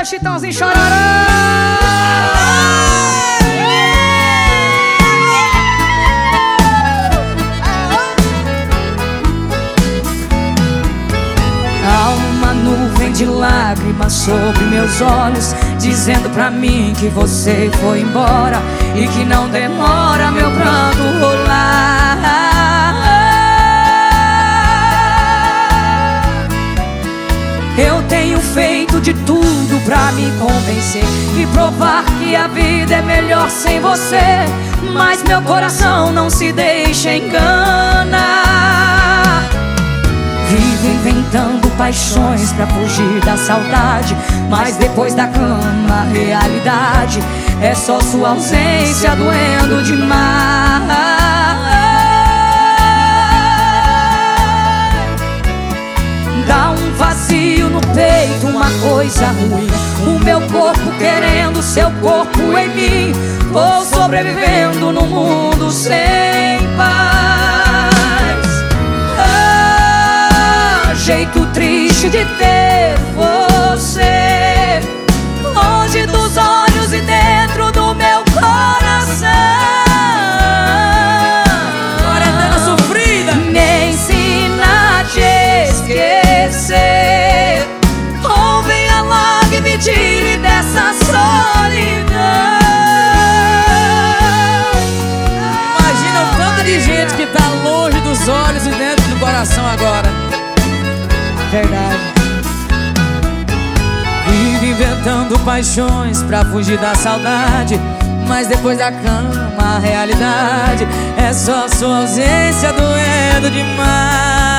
Chitãozinho Chororó. Há uma nuvem de lágrimas sobre meus olhos, dizendo pra mim que você foi embora e que não demora meu pranto rolar. Eu tenho feito de tudo pra me convencer e provar que a vida é melhor sem você, mas meu coração não se deixa enganar. Vivo inventando paixões pra fugir da saudade, mas depois da cama a realidade é só sua ausência doendo demais. Dá um vazio no peito, uma coisa ruim, o meu corpo querendo seu corpo em mim. Vou sobrevivendo num mundo sem paz. Ah, jeito triste de ter você longe dos olhos e dentro do meu coração. Quarentena sofrida. Me ensina a te esquecer, ou venha logo e me tire dessa solidão. Imagina o tanto de gente que tá longe dos olhos e dentro do coração agora. Verdade. Vive inventando paixões pra fugir da saudade, mas depois da cama a realidade é só sua ausência doendo demais.